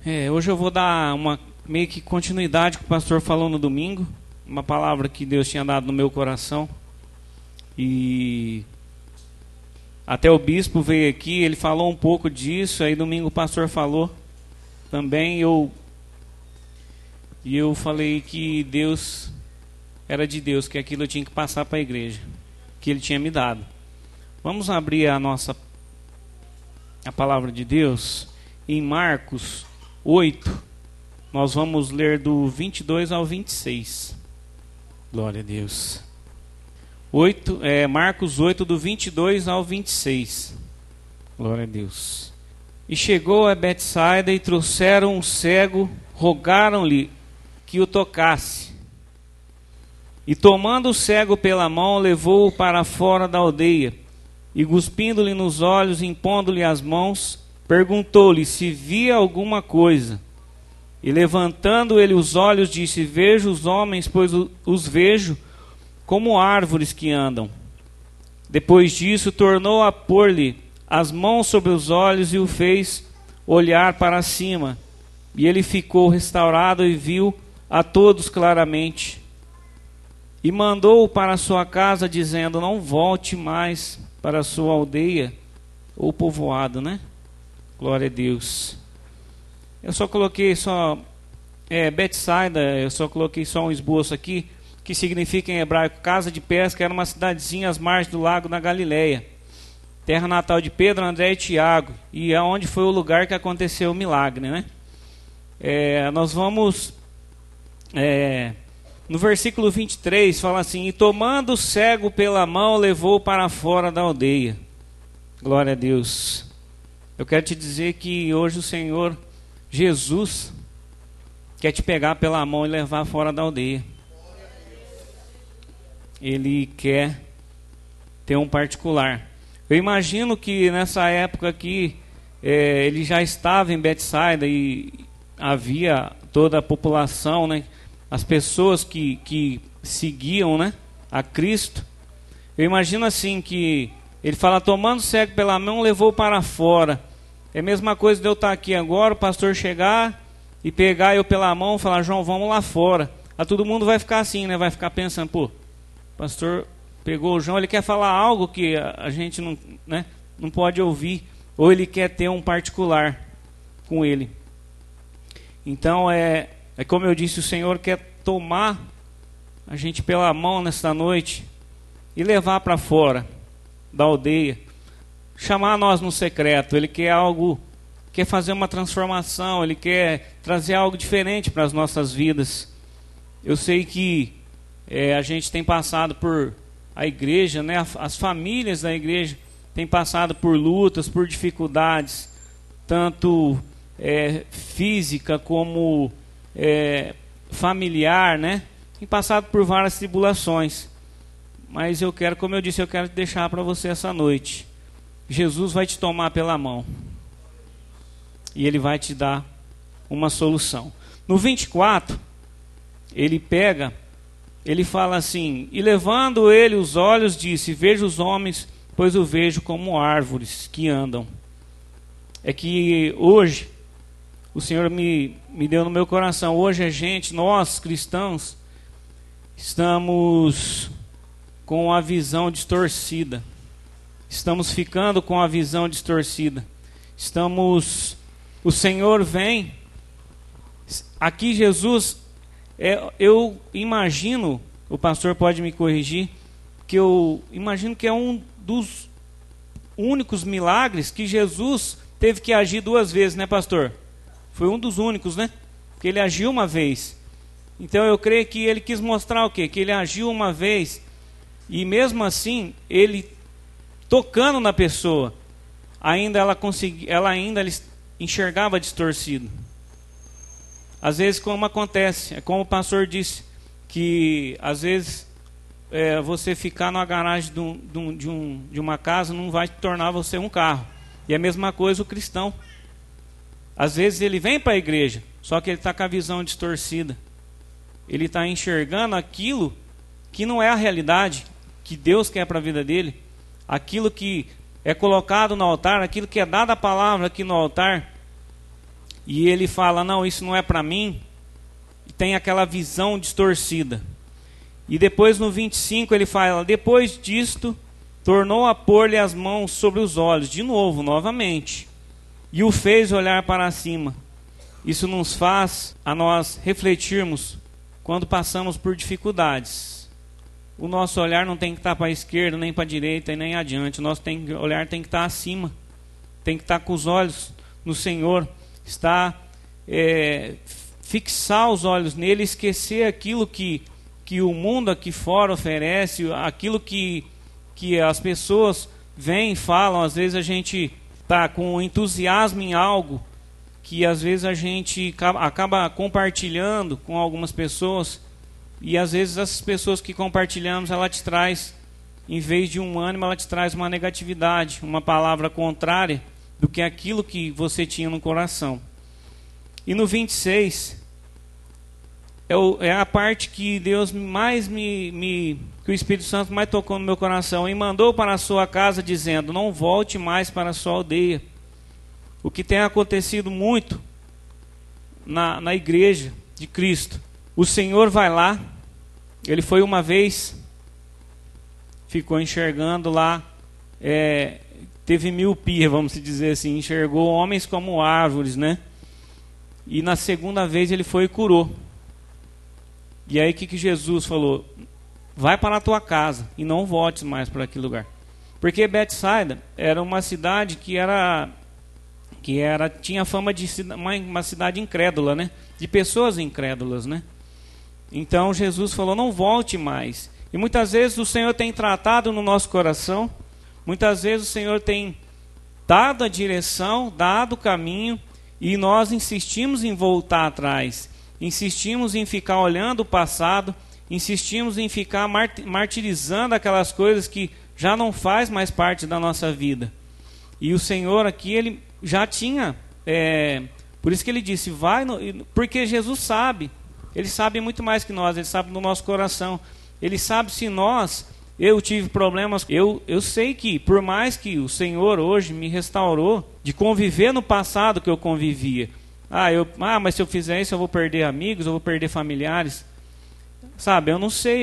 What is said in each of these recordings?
Hoje eu vou dar uma meio que continuidade que o pastor falou no domingo, uma palavra que Deus tinha dado no meu coração. E até o bispo veio aqui, ele falou um pouco disso, aí domingo o pastor falou também. E eu falei que Deus era de Deus, que aquilo eu tinha que passar para a igreja, que Ele tinha me dado. Vamos abrir a palavra de Deus em Marcos 8. Nós vamos ler do 22 ao 26. Glória a Deus. Marcos 8, do 22 ao 26. Glória a Deus. E chegou a Betsaida e trouxeram um cego, rogaram-lhe que o tocasse. E tomando o cego pela mão, levou-o para fora da aldeia. E cuspindo-lhe nos olhos, impondo-lhe as mãos, perguntou-lhe se via alguma coisa. E levantando ele os olhos, disse: vejo os homens, pois os vejo como árvores que andam. Depois disso, tornou a pôr-lhe as mãos sobre os olhos e o fez olhar para cima. E ele ficou restaurado e viu a todos claramente. E mandou-o para sua casa, dizendo: não volte mais para a sua aldeia ou povoado, né? Glória a Deus. Eu só coloquei Betsaida, eu só coloquei só um esboço aqui, que significa em hebraico casa de pesca. Era uma cidadezinha às margens do lago na Galileia, terra natal de Pedro, André e Tiago, e é onde foi o lugar que aconteceu o milagre, né? Nós vamos no versículo 23 fala assim: e tomando o cego pela mão, levou para fora da aldeia. Glória a Deus. Eu quero te dizer que hoje o Senhor Jesus quer te pegar pela mão e levar fora da aldeia. Ele quer ter um particular. Eu imagino que nessa época aqui ele já estava em Betsaida e havia toda a população, né? As pessoas que seguiam, né, a Cristo. Eu imagino assim que ele fala: tomando o cego pela mão, levou para fora. É a mesma coisa de eu estar aqui agora, o pastor chegar e pegar eu pela mão e falar: João, vamos lá fora. Aí todo mundo vai ficar assim, né? Vai ficar pensando: pô, o pastor pegou o João, ele quer falar algo que a gente não, né, não pode ouvir, ou ele quer ter um particular com ele. Então é como eu disse, o Senhor quer tomar a gente pela mão nesta noite e levar para fora da aldeia, chamar nós no secreto. Ele quer quer fazer uma transformação, Ele quer trazer algo diferente para as nossas vidas. Eu sei que a gente tem passado por a igreja, né? As famílias da igreja têm passado por lutas, por dificuldades, tanto física como familiar, né? Tem passado por várias tribulações. Mas eu quero, como eu disse, eu quero deixar para você essa noite. Jesus vai te tomar pela mão e Ele vai te dar uma solução. No 24, ele fala assim: e levando ele os olhos, disse: vejo os homens, pois o vejo como árvores que andam. É que hoje o Senhor me deu no meu coração. Hoje nós cristãos, estamos com a visão distorcida. Estamos ficando com a visão distorcida. O Senhor vem. Aqui Jesus, eu imagino, o pastor pode me corrigir, que eu imagino que é um dos únicos milagres que Jesus teve que agir duas vezes, né, pastor? Foi um dos únicos, né? Porque ele agiu uma vez. Então eu creio que ele quis mostrar o quê? Que ele agiu uma vez e mesmo assim, ele tocando na pessoa, ela ainda enxergava distorcido. Às vezes, como acontece, é como o pastor disse, que às vezes você ficar na garagem de uma casa não vai tornar você um carro. E é a mesma coisa o cristão. Às vezes ele vem para a igreja, só que ele está com a visão distorcida. Ele está enxergando aquilo que não é a realidade que Deus quer para a vida dele. Aquilo que é colocado no altar, aquilo que é dada a palavra aqui no altar, e ele fala, não, isso não é para mim, tem aquela visão distorcida. E depois no 25 ele fala, depois disto, tornou a pôr-lhe as mãos sobre os olhos, de novo, novamente, e o fez olhar para cima. Isso nos faz a nós refletirmos quando passamos por dificuldades. O nosso olhar não tem que estar para a esquerda, nem para a direita e nem adiante. O nosso olhar tem que estar acima. Tem que estar com os olhos no Senhor. Fixar os olhos nele, esquecer aquilo que o mundo aqui fora oferece, aquilo que as pessoas vêm e falam. Às vezes a gente está com entusiasmo em algo que às vezes a gente acaba compartilhando com algumas pessoas, e às vezes essas pessoas que compartilhamos, ela te traz, em vez de um ânimo, ela te traz uma negatividade, uma palavra contrária do que aquilo que você tinha no coração. E no 26, é a parte que Deus mais que o Espírito Santo mais tocou no meu coração, e mandou para a sua casa, dizendo, não volte mais para a sua aldeia. O que tem acontecido muito na igreja de Cristo. O Senhor vai lá, ele foi uma vez, ficou enxergando lá, teve miopia, vamos dizer assim, enxergou homens como árvores, né? E na segunda vez ele foi e curou. E aí o que Jesus falou? Vai para a tua casa e não voltes mais para aquele lugar. Porque Betsaida era uma cidade que tinha fama de uma cidade incrédula, né? De pessoas incrédulas, né? Então Jesus falou, não volte mais. E muitas vezes o Senhor tem tratado no nosso coração, muitas vezes o Senhor tem dado a direção, dado o caminho, e nós insistimos em voltar atrás, insistimos em ficar olhando o passado, insistimos em ficar martirizando aquelas coisas que já não faz mais parte da nossa vida. E o Senhor aqui, ele já tinha, por isso que ele disse, porque Jesus sabe, ele sabe muito mais que nós, ele sabe do nosso coração, ele sabe se eu tive problemas, eu sei que, por mais que o Senhor hoje me restaurou, de conviver no passado que eu convivia, mas se eu fizer isso eu vou perder amigos, eu vou perder familiares, sabe, eu não sei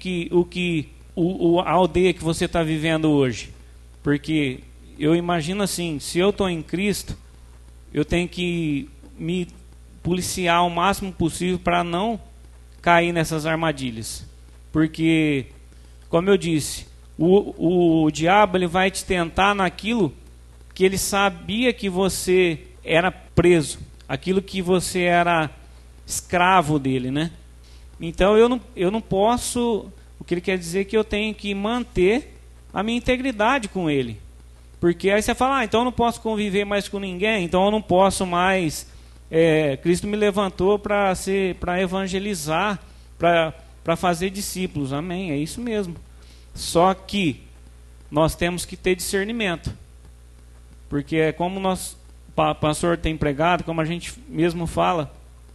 a aldeia que você está vivendo hoje, porque eu imagino assim, se eu estou em Cristo, eu tenho que me policiar o máximo possível para não cair nessas armadilhas. Porque, como eu disse, o diabo ele vai te tentar naquilo que ele sabia que você era preso, aquilo que você era escravo dele, né? Então eu não posso, o que ele quer dizer é que eu tenho que manter a minha integridade com ele. Porque aí você fala, então eu não posso conviver mais com ninguém, então eu não posso mais... Cristo me levantou para evangelizar, para fazer discípulos. Amém, é isso mesmo. Só que nós temos que ter discernimento. Porque como o pastor tem pregado, como a gente mesmo fala,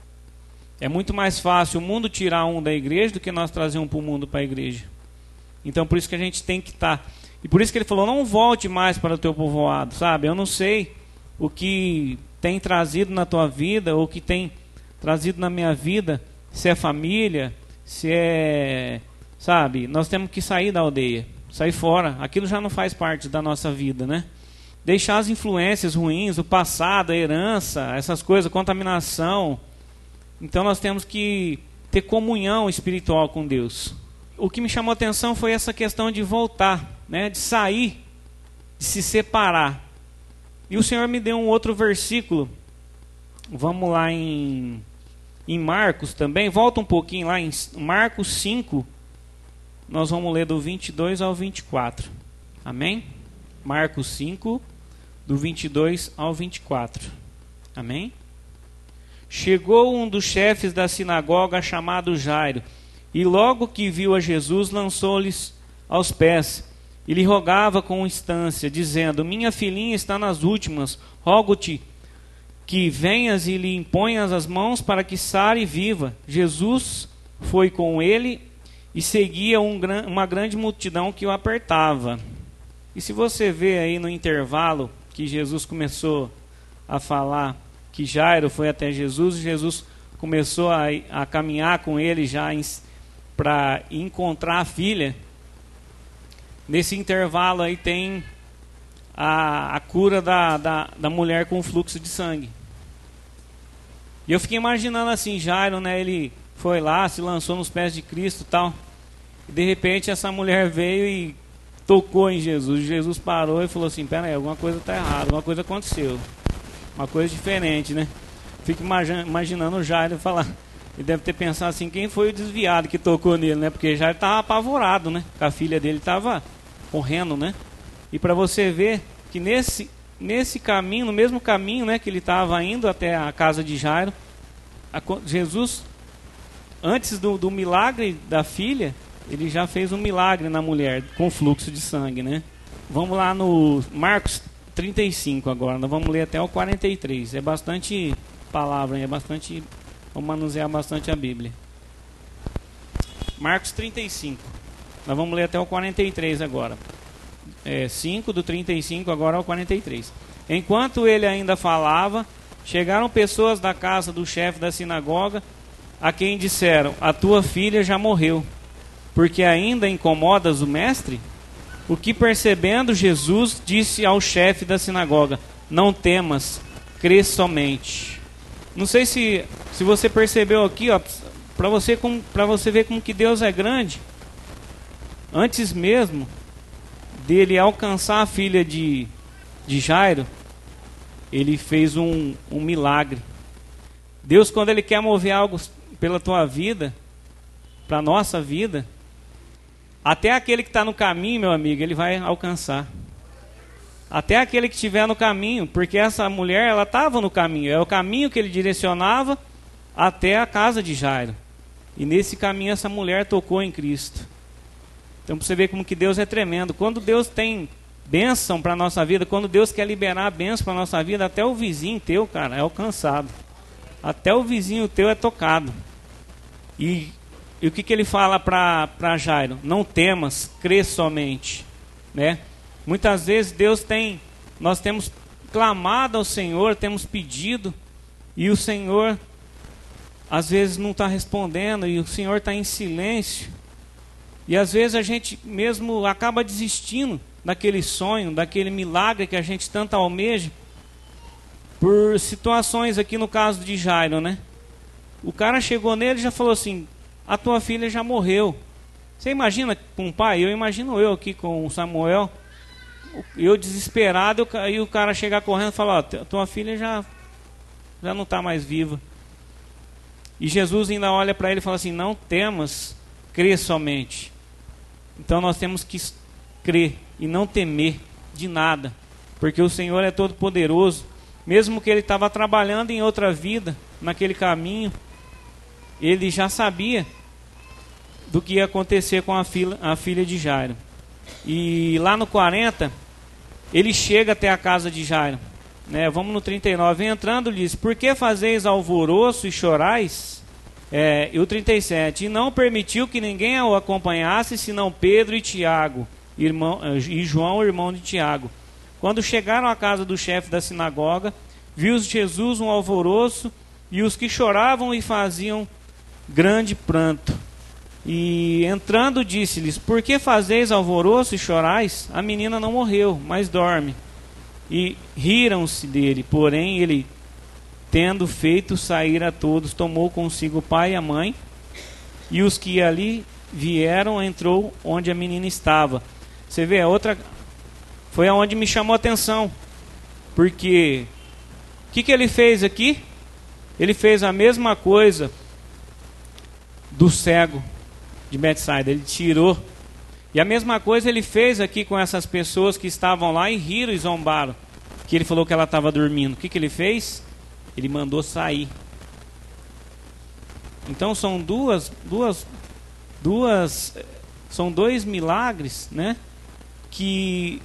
é muito mais fácil o mundo tirar um da igreja do que nós trazer um para o mundo para a igreja. Então por isso que a gente tem que estar... E por isso que ele falou, não volte mais para o teu povoado, sabe? Eu não sei o que tem trazido na tua vida, ou o que tem trazido na minha vida, se é família, se é... Sabe? Nós temos que sair da aldeia, sair fora. Aquilo já não faz parte da nossa vida, né? Deixar as influências ruins, o passado, a herança, essas coisas, contaminação. Então nós temos que ter comunhão espiritual com Deus. O que me chamou a atenção foi essa questão de voltar, né, de sair, de se separar. E o Senhor me deu um outro versículo. Vamos lá em Marcos também. Volta um pouquinho lá em Marcos 5. Nós vamos ler do 22 ao 24. Amém? Marcos 5, do 22 ao 24. Amém? Chegou um dos chefes da sinagoga chamado Jairo, e logo que viu a Jesus, lançou-lhes aos pés e lhe rogava com instância, dizendo: minha filhinha está nas últimas, rogo-te que venhas e lhe imponhas as mãos para que sare e viva. Jesus foi com ele e seguia uma grande multidão que o apertava. E se você vê aí no intervalo que Jesus começou a falar que Jairo foi até Jesus, e Jesus começou a caminhar com ele já para encontrar a filha. Nesse intervalo aí tem a cura da mulher com fluxo de sangue. E eu fiquei imaginando assim, Jairo, né, ele foi lá, se lançou nos pés de Cristo e tal, e de repente essa mulher veio e tocou em Jesus. Jesus parou e falou assim: pera aí, alguma coisa está errada, alguma coisa aconteceu, uma coisa diferente, né? Fico imaginando o Jairo falar, ele deve ter pensado assim, quem foi o desviado que tocou nele, né? Porque Jairo estava apavorado, né? A filha dele estava correndo, né? E para você ver que nesse caminho, no mesmo caminho, né, que ele estava indo até a casa de Jairo, Jesus, antes do milagre da filha, ele já fez um milagre na mulher com fluxo de sangue, né? Vamos lá no Marcos 35 agora, nós vamos ler até o 43. É bastante palavra, vamos manusear bastante a Bíblia. Marcos 35. Nós vamos ler até o 43 agora. 5 do 35 agora ao 43. Enquanto ele ainda falava, chegaram pessoas da casa do chefe da sinagoga, a quem disseram: a tua filha já morreu, porque ainda incomodas o mestre? O que, percebendo, Jesus disse ao chefe da sinagoga: não temas, crê somente. Não sei se você percebeu aqui, para você ver como que Deus é grande. Antes mesmo dele alcançar a filha de Jairo, ele fez um milagre. Deus, quando ele quer mover algo pela tua vida, para a nossa vida, até aquele que está no caminho, meu amigo, ele vai alcançar. Até aquele que estiver no caminho, porque essa mulher, ela estava no caminho, é o caminho que ele direcionava até a casa de Jairo. E nesse caminho essa mulher tocou em Cristo. Então, para você ver como que Deus é tremendo. Quando Deus tem bênção para a nossa vida, quando Deus quer liberar a bênção para a nossa vida, até o vizinho teu, cara, é alcançado. Até o vizinho teu é tocado. E o que ele fala para Jairo? Não temas, crê somente, né? Muitas vezes nós temos clamado ao Senhor, temos pedido, e o Senhor às vezes não está respondendo, e o Senhor está em silêncio. E às vezes a gente mesmo acaba desistindo daquele sonho, daquele milagre que a gente tanto almeja, por situações aqui no caso de Jairo, né? O cara chegou nele e já falou assim: a tua filha já morreu. Você imagina com um pai? Eu imagino eu aqui com o Samuel, eu desesperado, e o cara chegar correndo e falar: ó, tua filha já não está mais viva. E Jesus ainda olha para ele e fala assim: não temas, crê somente. Então nós temos que crer e não temer de nada, porque o Senhor é todo poderoso. Mesmo que ele estava trabalhando em outra vida, naquele caminho, ele já sabia do que ia acontecer com a filha de Jairo. E lá no 40, ele chega até a casa de Jairo, né? Vamos no 39. Entrando, lhe diz: por que fazeis alvoroço e chorais? E o 37, e não permitiu que ninguém o acompanhasse, senão Pedro e Tiago, e João, irmão de Tiago. Quando chegaram à casa do chefe da sinagoga, viu Jesus um alvoroço, e os que choravam e faziam grande pranto. E entrando, disse-lhes: por que fazeis alvoroço e chorais? A menina não morreu, mas dorme. E riram-se dele. Porém ele, tendo feito sair a todos, tomou consigo o pai e a mãe, e os que ali vieram, entrou onde a menina estava. Você vê, a outra foi aonde me chamou a atenção, porque o que ele fez aqui? Ele fez a mesma coisa do cego de Betsaida, ele tirou. E a mesma coisa ele fez aqui com essas pessoas que estavam lá e riram e zombaram, que ele falou que ela estava dormindo. O que ele fez? Ele mandou sair. Então são são dois milagres, né? Que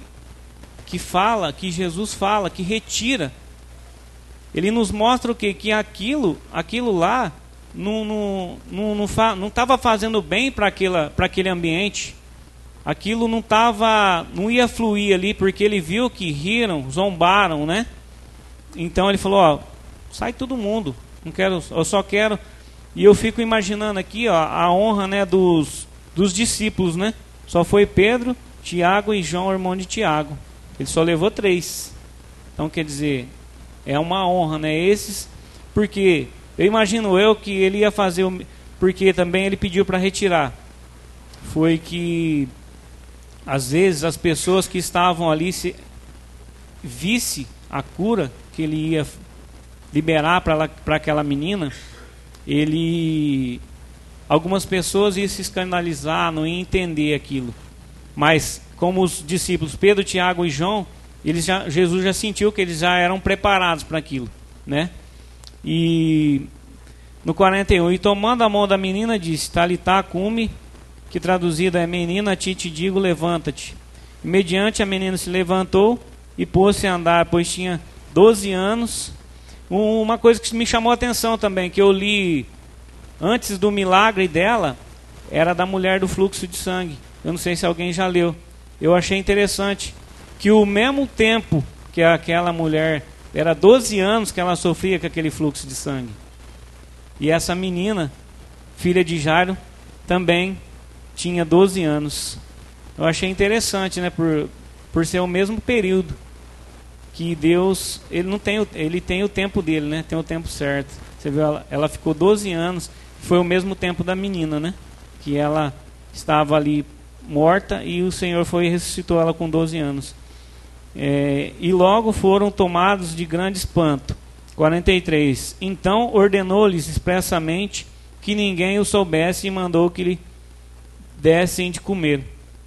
Jesus fala, que retira. Ele nos mostra o quê? Que aquilo lá não estava fazendo bem para aquele ambiente. Aquilo não ia fluir ali, porque ele viu que riram, zombaram, né? Então ele falou: ó, sai todo mundo. Não quero, eu só quero. E eu fico imaginando aqui, ó, a honra, né, dos discípulos, né? Só foi Pedro, Tiago e João, irmão de Tiago. Ele só levou 3. Então, quer dizer, é uma honra, né? Esses, porque eu imagino que ele ia fazer, porque também ele pediu para retirar. Foi que às vezes as pessoas que estavam ali visse a cura que ele ia liberar para aquela menina, algumas pessoas iam se escandalizar, não iam entender aquilo. Mas como os discípulos Pedro, Tiago e João, Jesus já sentiu que eles já eram preparados para aquilo, né? E no 41, e tomando a mão da menina, disse: Talitá cumi, que traduzido é: menina, te digo, levanta-te. Mediante a menina se levantou e pôs-se a andar, pois tinha 12 anos. Uma coisa que me chamou a atenção também, que eu li antes do milagre dela, era da mulher do fluxo de sangue. Eu não sei se alguém já leu. Eu achei interessante que o mesmo tempo que aquela mulher, era 12 anos que ela sofria com aquele fluxo de sangue. E essa menina, filha de Jairo, também tinha 12 anos. Eu achei interessante, né, por ser o mesmo período que Deus, ele tem o tempo dele, né? Tem o tempo certo. Você viu, ela ficou 12 anos, foi o mesmo tempo da menina, né? Que ela estava ali morta e o Senhor foi e ressuscitou ela com 12 anos. E logo foram tomados de grande espanto. 43. Então ordenou-lhes expressamente que ninguém o soubesse e mandou que lhe dessem de comer.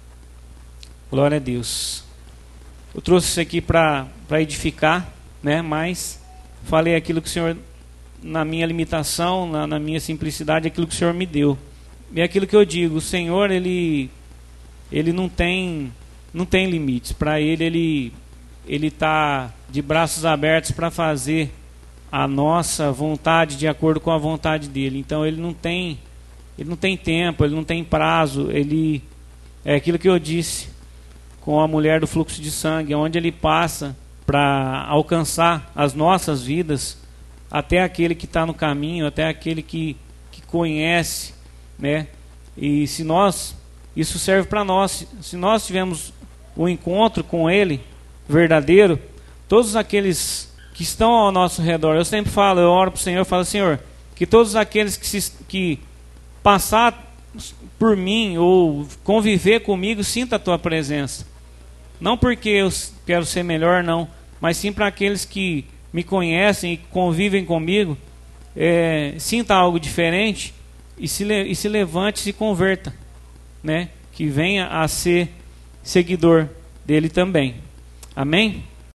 Glória a Deus. Eu trouxe isso aqui para edificar, né? Mas falei aquilo que o Senhor, na minha limitação, na minha simplicidade, aquilo que o Senhor me deu. E aquilo que eu digo, o Senhor, ele não tem limites. Para ele está de braços abertos para fazer a nossa vontade de acordo com a vontade dele. Então ele não tem tempo, ele não tem prazo. É aquilo que eu disse com a mulher do fluxo de sangue, onde ele passa para alcançar as nossas vidas, até aquele que está no caminho, até aquele que conhece, né? E isso serve para nós. Se nós tivermos um encontro com ele verdadeiro, todos aqueles que estão ao nosso redor, eu sempre falo, eu oro para o Senhor, eu falo: Senhor, que todos aqueles que passar por mim ou conviver comigo, sinta a tua presença. Não porque eu quero ser melhor, não, mas sim para aqueles que me conhecem e convivem comigo, sinta algo diferente e se levante e se converta, né? Que venha a ser seguidor dele também. Amém?